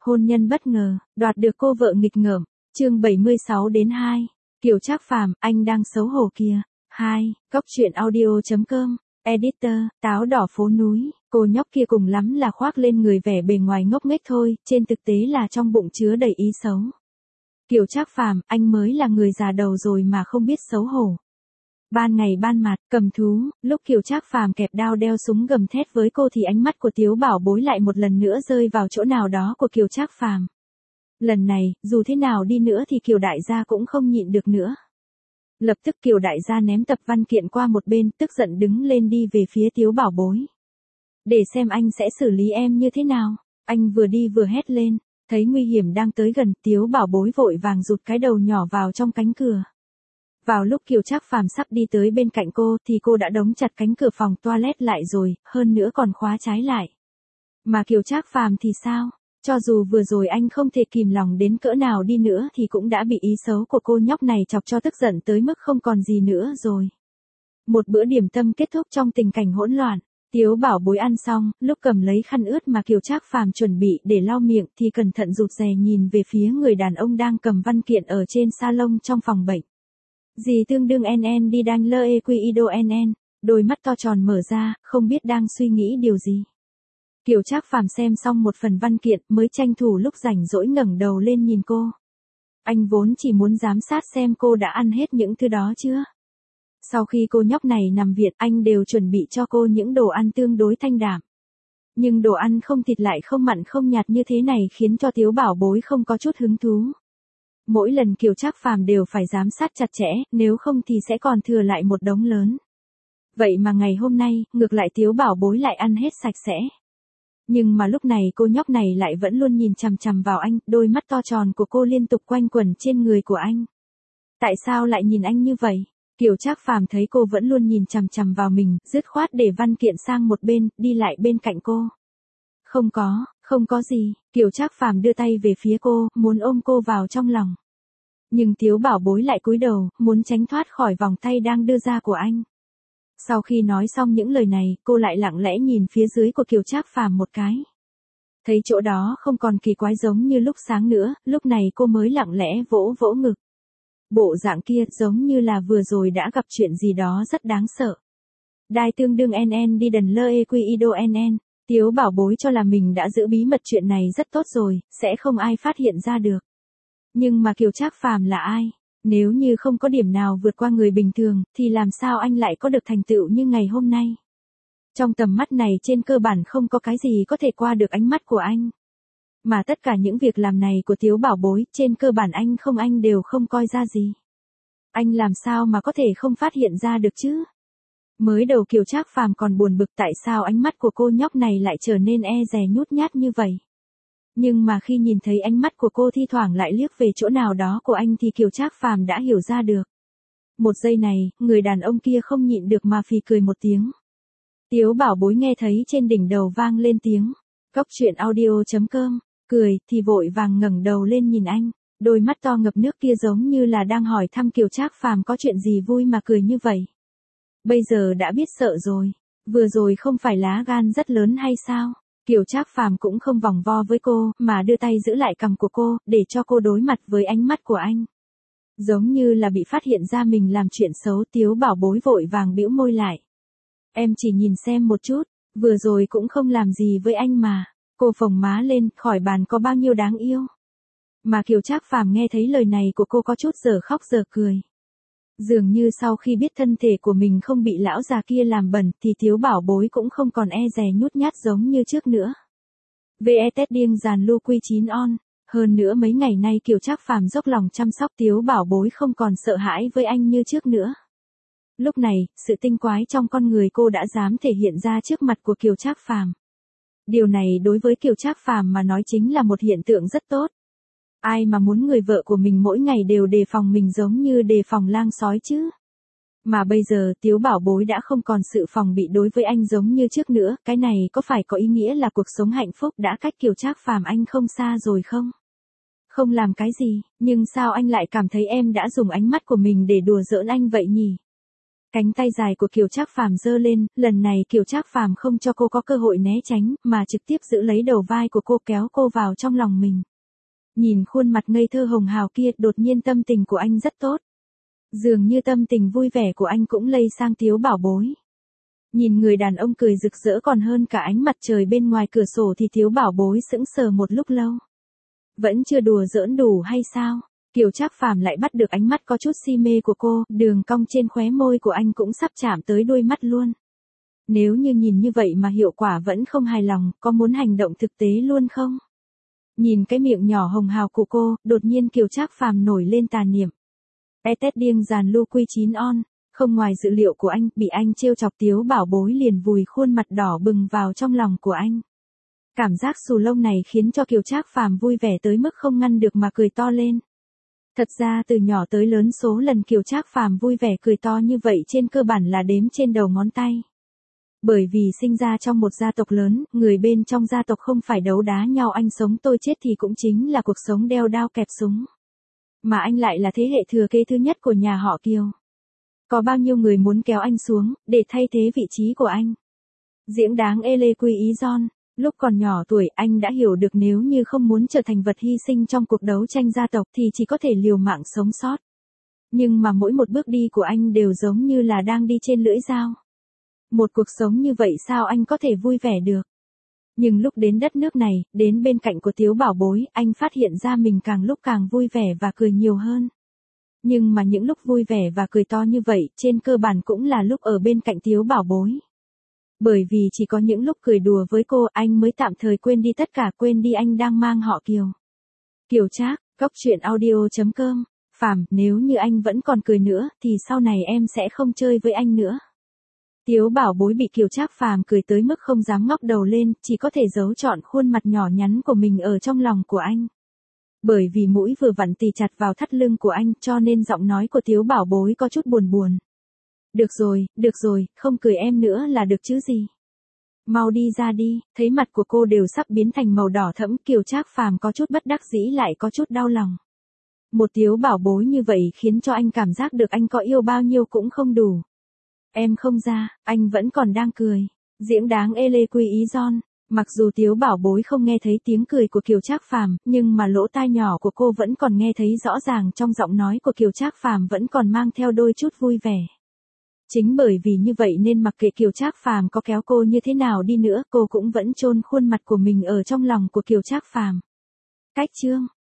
Hôn nhân bất ngờ, đoạt được cô vợ nghịch ngợm. Chương 76-2. Kiều Trác Phàm, anh đang xấu hổ kìa. 2. Cốc truyện audio.com. Editor, táo đỏ phố núi. Cô nhóc kia cùng lắm là khoác lên người vẻ bề ngoài ngốc nghếch thôi, trên thực tế là trong bụng chứa đầy ý xấu. Kiều Trác Phàm, anh mới là người già đầu rồi mà không biết xấu hổ. Ban ngày ban mặt, cầm thú, lúc Kiều Trác Phàm kẹp đao đeo súng gầm thét với cô thì ánh mắt của Tiếu Bảo Bối lại một lần nữa rơi vào chỗ nào đó của Kiều Trác Phàm. Lần này, dù thế nào đi nữa thì Kiều đại gia cũng không nhịn được nữa. Lập tức Kiều đại gia ném tập văn kiện qua một bên, tức giận đứng lên đi về phía Tiếu Bảo Bối. Để xem anh sẽ xử lý em như thế nào. Anh vừa đi vừa hét lên, thấy nguy hiểm đang tới gần, Tiếu Bảo Bối vội vàng rụt cái đầu nhỏ vào trong cánh cửa. Vào lúc Kiều Trác Phàm sắp đi tới bên cạnh cô thì cô đã đóng chặt cánh cửa phòng toilet lại rồi, hơn nữa còn khóa trái lại. Mà Kiều Trác Phàm thì sao? Cho dù vừa rồi anh không thể kìm lòng đến cỡ nào đi nữa thì cũng đã bị ý xấu của cô nhóc này chọc cho tức giận tới mức không còn gì nữa rồi. Một bữa điểm tâm kết thúc trong tình cảnh hỗn loạn. Tiếu Bảo Bối ăn xong, lúc cầm lấy khăn ướt mà Kiều Trác Phàm chuẩn bị để lau miệng thì cẩn thận rụt rè nhìn về phía người đàn ông đang cầm văn kiện ở trên salon trong phòng bệnh. Dì tương đương NN đi đanh lơ e quy ido NN, đôi mắt to tròn mở ra, không biết đang suy nghĩ điều gì. Kiều Trác Phàm xem xong một phần văn kiện mới tranh thủ lúc rảnh rỗi ngẩng đầu lên nhìn cô. Anh vốn chỉ muốn giám sát xem cô đã ăn hết những thứ đó chưa. Sau khi cô nhóc này nằm viện anh đều chuẩn bị cho cô những đồ ăn tương đối thanh đạm. Nhưng đồ ăn không thịt lại không mặn không nhạt như thế này khiến cho Tiếu Bảo Bối không có chút hứng thú. Mỗi lần Kiều Trác Phàm đều phải giám sát chặt chẽ, nếu không thì sẽ còn thừa lại một đống lớn. Vậy mà ngày hôm nay, ngược lại Tiếu Bảo Bối lại ăn hết sạch sẽ. Nhưng mà lúc này cô nhóc này lại vẫn luôn nhìn chằm chằm vào anh, đôi mắt to tròn của cô liên tục quanh quẩn trên người của anh. Tại sao lại nhìn anh như vậy? Kiều Trác Phàm thấy cô vẫn luôn nhìn chằm chằm vào mình, dứt khoát để văn kiện sang một bên, đi lại bên cạnh cô. Không có gì, Kiều Trác Phàm đưa tay về phía cô, muốn ôm cô vào trong lòng. Nhưng Tiếu Bảo Bối lại cúi đầu, muốn tránh thoát khỏi vòng tay đang đưa ra của anh. Sau khi nói xong những lời này, cô lại lặng lẽ nhìn phía dưới của Kiều Trác Phàm một cái. Thấy chỗ đó không còn kỳ quái giống như lúc sáng nữa, lúc này cô mới lặng lẽ vỗ vỗ ngực. Bộ dạng kia giống như là vừa rồi đã gặp chuyện gì đó rất đáng sợ. Đai tương đương NN đi đần lơ e quy ido NN. Tiếu Bảo Bối cho là mình đã giữ bí mật chuyện này rất tốt rồi, sẽ không ai phát hiện ra được. Nhưng mà Kiều Trác Phàm là ai? Nếu như không có điểm nào vượt qua người bình thường, thì làm sao anh lại có được thành tựu như ngày hôm nay? Trong tầm mắt này trên cơ bản không có cái gì có thể qua được ánh mắt của anh. Mà tất cả những việc làm này của Tiếu Bảo Bối, trên cơ bản anh đều không coi ra gì. Anh làm sao mà có thể không phát hiện ra được chứ? Mới đầu Kiều Trác Phàm còn buồn bực tại sao ánh mắt của cô nhóc này lại trở nên e dè nhút nhát như vậy. Nhưng mà khi nhìn thấy ánh mắt của cô thi thoảng lại liếc về chỗ nào đó của anh thì Kiều Trác Phàm đã hiểu ra được. Một giây này, người đàn ông kia không nhịn được mà phì cười một tiếng. Tiếu Bảo Bối nghe thấy trên đỉnh đầu vang lên tiếng. Cốc truyện audio.com, cười thì vội vàng ngẩng đầu lên nhìn anh. Đôi mắt to ngập nước kia giống như là đang hỏi thăm Kiều Trác Phàm có chuyện gì vui mà cười như vậy. Bây giờ đã biết sợ rồi. Vừa rồi không phải lá gan rất lớn hay sao? Kiều Trác Phàm cũng không vòng vo với cô, mà đưa tay giữ lại cằm của cô, để cho cô đối mặt với ánh mắt của anh. Giống như là bị phát hiện ra mình làm chuyện xấu, Tiếu Bảo Bối vội vàng bĩu môi lại. Em chỉ nhìn xem một chút, vừa rồi cũng không làm gì với anh mà. Cô phồng má lên, khỏi bàn có bao nhiêu đáng yêu. Mà Kiều Trác Phàm nghe thấy lời này của cô có chút giờ khóc giờ cười. Dường như sau khi biết thân thể của mình không bị lão già kia làm bẩn thì Tiếu Bảo Bối cũng không còn e dè nhút nhát giống như trước nữa. VET điên dàn lưu quy 9 on. Hơn nữa mấy ngày nay Kiều Trác Phàm dốc lòng chăm sóc Tiếu Bảo Bối không còn sợ hãi với anh như trước nữa. Lúc này, sự tinh quái trong con người cô đã dám thể hiện ra trước mặt của Kiều Trác Phàm. Điều này đối với Kiều Trác Phàm mà nói chính là một hiện tượng rất tốt. Ai mà muốn người vợ của mình mỗi ngày đều đề phòng mình giống như đề phòng lang sói chứ. Mà bây giờ Tiếu Bảo Bối đã không còn sự phòng bị đối với anh giống như trước nữa, cái này có phải có ý nghĩa là cuộc sống hạnh phúc đã cách Kiều Trác Phàm anh không xa rồi không? Không làm cái gì, nhưng sao anh lại cảm thấy em đã dùng ánh mắt của mình để đùa giỡn anh vậy nhỉ? Cánh tay dài của Kiều Trác Phàm giơ lên, lần này Kiều Trác Phàm không cho cô có cơ hội né tránh, mà trực tiếp giữ lấy đầu vai của cô kéo cô vào trong lòng mình. Nhìn khuôn mặt ngây thơ hồng hào kia, đột nhiên tâm tình của anh rất tốt. Dường như tâm tình vui vẻ của anh cũng lây sang Tiếu Bảo Bối. Nhìn người đàn ông cười rực rỡ còn hơn cả ánh mặt trời bên ngoài cửa sổ thì Tiếu Bảo Bối sững sờ một lúc lâu. Vẫn chưa đùa giỡn đủ hay sao? Kiều Trác Phàm lại bắt được ánh mắt có chút si mê của cô, đường cong trên khóe môi của anh cũng sắp chạm tới đôi mắt luôn. Nếu như nhìn như vậy mà hiệu quả vẫn không hài lòng, có muốn hành động thực tế luôn không? Nhìn cái miệng nhỏ hồng hào của cô, đột nhiên Kiều Trác Phàm nổi lên tà niệm. Tết điên giàn lưu quy 9 on, không ngoài dự liệu của anh, bị anh trêu chọc Tiếu Bảo Bối liền vùi khuôn mặt đỏ bừng vào trong lòng của anh. Cảm giác xù lông này khiến cho Kiều Trác Phàm vui vẻ tới mức không ngăn được mà cười to lên. Thật ra từ nhỏ tới lớn số lần Kiều Trác Phàm vui vẻ cười to như vậy trên cơ bản là đếm trên đầu ngón tay. Bởi vì sinh ra trong một gia tộc lớn, người bên trong gia tộc không phải đấu đá nhau anh sống tôi chết thì cũng chính là cuộc sống đeo đao kẹp súng. Mà anh lại là thế hệ thừa kế thứ nhất của nhà họ Kiều. Có bao nhiêu người muốn kéo anh xuống, để thay thế vị trí của anh. Diễn đáng Ele Quy Ý Giòn. Lúc còn nhỏ tuổi anh đã hiểu được nếu như không muốn trở thành vật hy sinh trong cuộc đấu tranh gia tộc thì chỉ có thể liều mạng sống sót. Nhưng mà mỗi một bước đi của anh đều giống như là đang đi trên lưỡi dao. Một cuộc sống như vậy sao anh có thể vui vẻ được? Nhưng lúc đến đất nước này, đến bên cạnh của Tiếu Bảo Bối, anh phát hiện ra mình càng lúc càng vui vẻ và cười nhiều hơn. Nhưng mà những lúc vui vẻ và cười to như vậy, trên cơ bản cũng là lúc ở bên cạnh Tiếu Bảo Bối. Bởi vì chỉ có những lúc cười đùa với cô anh mới tạm thời quên đi tất cả, quên đi anh đang mang họ Kiều. Kiều Trác, coctruyện.audio.com. Phàm, nếu như anh vẫn còn cười nữa thì sau này em sẽ không chơi với anh nữa. Tiếu Bảo Bối bị Kiều Trác Phàm cười tới mức không dám ngóc đầu lên, chỉ có thể giấu trọn khuôn mặt nhỏ nhắn của mình ở trong lòng của anh. Bởi vì mũi vừa vặn tì chặt vào thắt lưng của anh cho nên giọng nói của Tiếu Bảo Bối có chút buồn buồn. Được rồi, không cười em nữa là được chứ gì. Mau đi ra đi, thấy mặt của cô đều sắp biến thành màu đỏ thẫm, Kiều Trác Phàm có chút bất đắc dĩ lại có chút đau lòng. Một Tiếu Bảo Bối như vậy khiến cho anh cảm giác được anh có yêu bao nhiêu cũng không đủ. Em không ra, anh vẫn còn đang cười. Diễn đáng Ele Quy Ý Giòn. Mặc dù Tiếu Bảo Bối không nghe thấy tiếng cười của Kiều Trác Phàm, nhưng mà lỗ tai nhỏ của cô vẫn còn nghe thấy rõ ràng trong giọng nói của Kiều Trác Phàm vẫn còn mang theo đôi chút vui vẻ. Chính bởi vì như vậy nên mặc kệ Kiều Trác Phàm có kéo cô như thế nào đi nữa, cô cũng vẫn chôn khuôn mặt của mình ở trong lòng của Kiều Trác Phàm. Cách chương